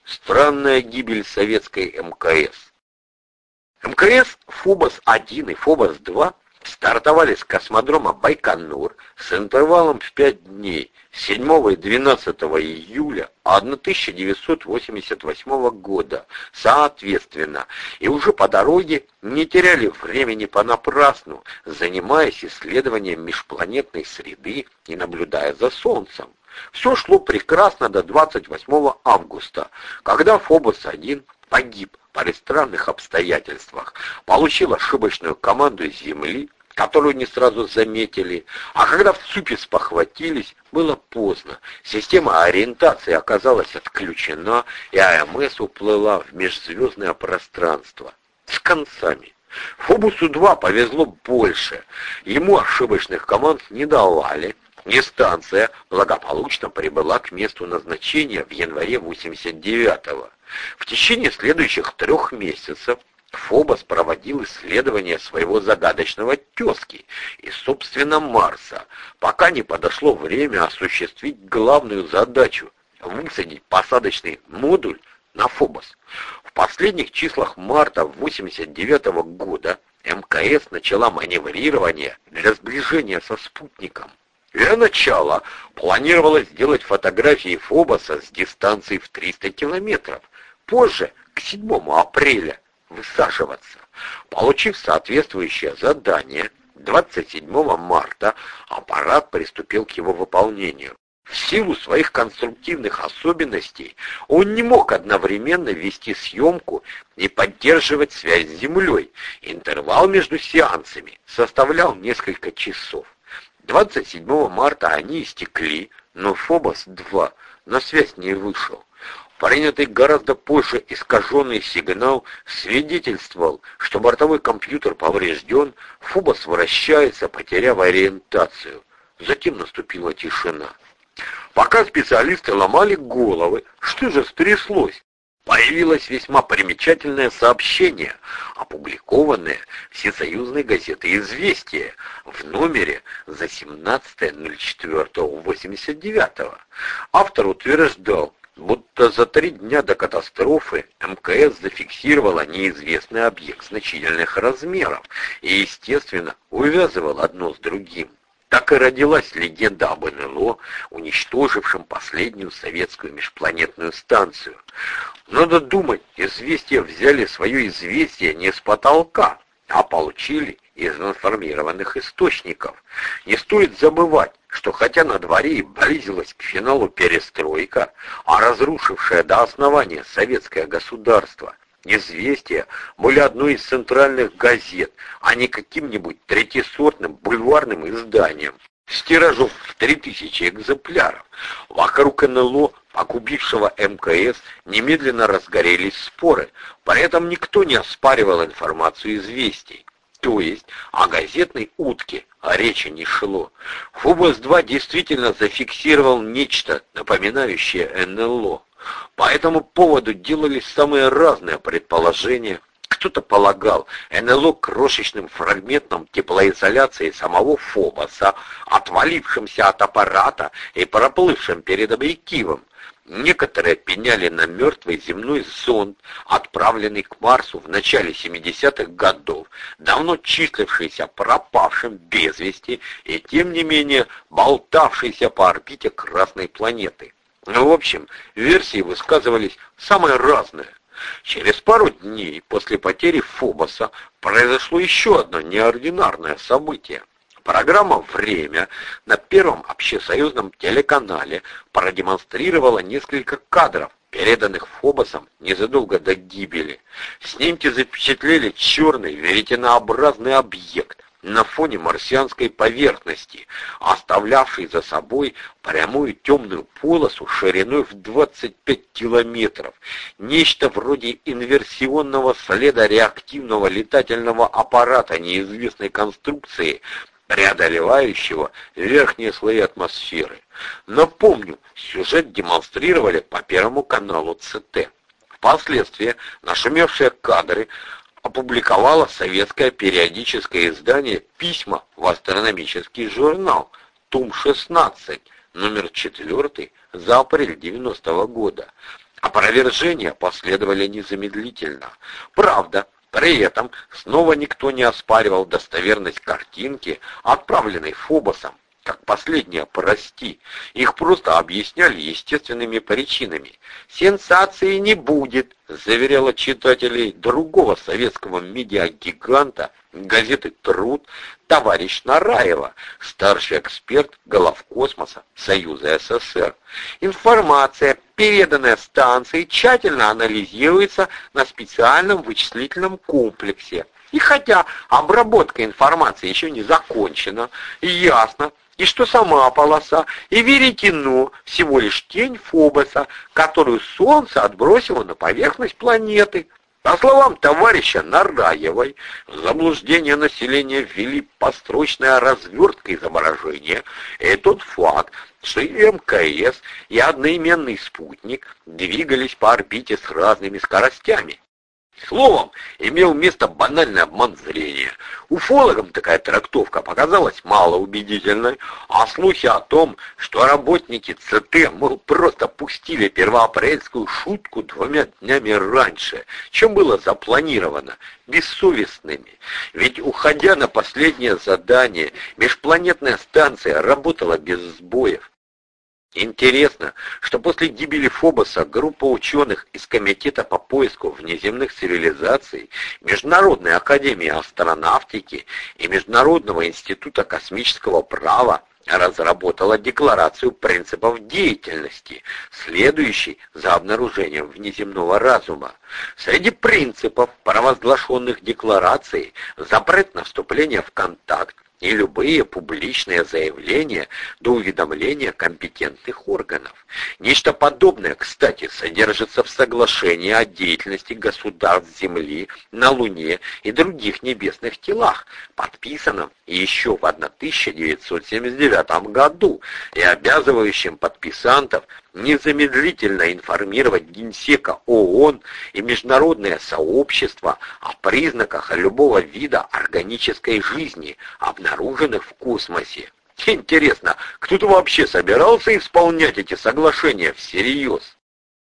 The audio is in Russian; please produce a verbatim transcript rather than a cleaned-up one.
Странная гибель советской эм ка эс. эм ка эс Фобос один и Фобос два стартовали с космодрома Байконур с интервалом в пять дней седьмого и двенадцатого июля тысяча девятьсот восемьдесят восьмого года соответственно, и уже по дороге не теряли времени понапрасну, занимаясь исследованием межпланетной среды и наблюдая за Солнцем. Все шло прекрасно до двадцать восьмого августа, когда Фобос один погиб при странных обстоятельствах, получил ошибочную команду с Земли, которую не сразу заметили, а когда в ЦУПе спохватились, было поздно. Система ориентации оказалась отключена, и а эм эс уплыла в межзвездное пространство. С концами. Фобосу два повезло больше. Ему ошибочных команд не давали, и станция благополучно прибыла к месту назначения в январе восемьдесят девятого. В течение следующих трех месяцев Фобос проводил исследования своего загадочного тезки и, собственно, Марса, пока не подошло время осуществить главную задачу — высадить посадочный модуль на Фобос. В последних числах марта восемьдесят девятого года эм ка эс начала маневрирование для сближения со спутником. Для начала планировалось сделать фотографии Фобоса с дистанции в триста километров, позже, к седьмому апреля, высаживаться. Получив соответствующее задание, двадцать седьмого марта аппарат приступил к его выполнению. В силу своих конструктивных особенностей он не мог одновременно вести съемку и поддерживать связь с Землей. Интервал между сеансами составлял несколько часов. двадцать седьмого марта они истекли, но Фобос два на связь не вышел. Принятый гораздо позже искаженный сигнал свидетельствовал, что бортовой компьютер поврежден, Фобос вращается, потеряв ориентацию. Затем наступила тишина. Пока специалисты ломали головы, что же стряслось, появилось весьма примечательное сообщение, опубликованное всесоюзной газетой «Известия» в номере за семнадцатое ноль четвёртого восемьдесят девятого. Автор утверждал, будто за три дня до катастрофы эм ка эс зафиксировала неизвестный объект значительных размеров и, естественно, увязывал одно с другим. Так и родилась легенда об эн эл о, уничтожившем последнюю советскую межпланетную станцию. Надо думать, «Известия» взяли свое известие не с потолка, а получили из информированных источников. Не стоит забывать, что хотя на дворе и близилась к финалу перестройка, а разрушившая до основания советское государство, «Известия» были одной из центральных газет, а не каким-нибудь третьесортным бульварным изданием с тиражом в три тысячи экземпляров. Вокруг эн эл о, погубившего эм ка эс, немедленно разгорелись споры, при этом никто не оспаривал информацию «Известий». То есть о газетной утке а речи не шло. Фобос два действительно зафиксировал нечто, напоминающее эн эл о. По этому поводу делались самые разные предположения. Кто-то полагал эн эл о крошечным фрагментом теплоизоляции самого Фобоса, отвалившимся от аппарата и проплывшим перед объективом. Некоторые пеняли на мертвый земной зонд, отправленный к Марсу в начале семидесятых годов, давно числившийся пропавшим без вести и, тем не менее, болтавшийся по орбите Красной планеты. Ну, в общем, версии высказывались самые разные. Через пару дней после потери Фобоса произошло еще одно неординарное событие. Программа «Время» на первом общесоюзном телеканале продемонстрировала несколько кадров, переданных Фобосом незадолго до гибели. Снимки запечатлели черный веретенообразный объект на фоне марсианской поверхности, оставлявший за собой прямую темную полосу шириной в двадцать пять километров, нечто вроде инверсионного следа реактивного летательного аппарата неизвестной конструкции, преодолевающего верхние слои атмосферы. Напомню, сюжет демонстрировали по Первому каналу цэ тэ. Впоследствии нашумевшие кадры опубликовало советское периодическое издание «Письма» в астрономический журнал, том шестнадцать, номер четыре, за апрель девяностого года. Опровержения последовали незамедлительно. Правда, при этом снова никто не оспаривал достоверность картинки, отправленной Фобосом, как последнее «прости». Их просто объясняли естественными причинами. «Сенсации не будет», заверяла читателей другого советского медиагиганта газеты «Труд» товарищ Нараева, старший эксперт Головкосмоса Союза СССР. Информация, переданная станции, тщательно анализируется на специальном вычислительном комплексе. И хотя обработка информации еще не закончена, ясно, и что сама полоса и веретено всего лишь тень Фобоса, которую Солнце отбросило на поверхность планеты. По словам товарища Нараевой, в заблуждение населения ввели построчная развертка изображения, и тот факт, что и МКС, и одноименный спутник двигались по орбите с разными скоростями. Словом, имел место банальный обман зрения. Уфологам такая трактовка показалась малоубедительной, а слухи о том, что работники ЦТ, мол, просто пустили первоапрельскую шутку двумя днями раньше, чем было запланировано, бессовестными. Ведь, уходя на последнее задание, межпланетная станция работала без сбоев. Интересно, что после гибели Фобоса группа ученых из Комитета по поиску внеземных цивилизаций, Международной академии астронавтики и Международного института космического права разработала декларацию принципов деятельности, следующей за обнаружением внеземного разума. Среди принципов, провозглашенных декларацией, запрет на вступление в контакт и любые публичные заявления до уведомления компетентных органов. Нечто подобное, кстати, содержится в соглашении о деятельности государств Земли на Луне и других небесных телах, подписанном еще в тысяча девятьсот семьдесят девятом году и обязывающим подписантов незамедлительно информировать Генсека ООН и международное сообщество о признаках любого вида органической жизни, обнаруженных в космосе. Интересно, кто-то вообще собирался исполнять эти соглашения всерьез?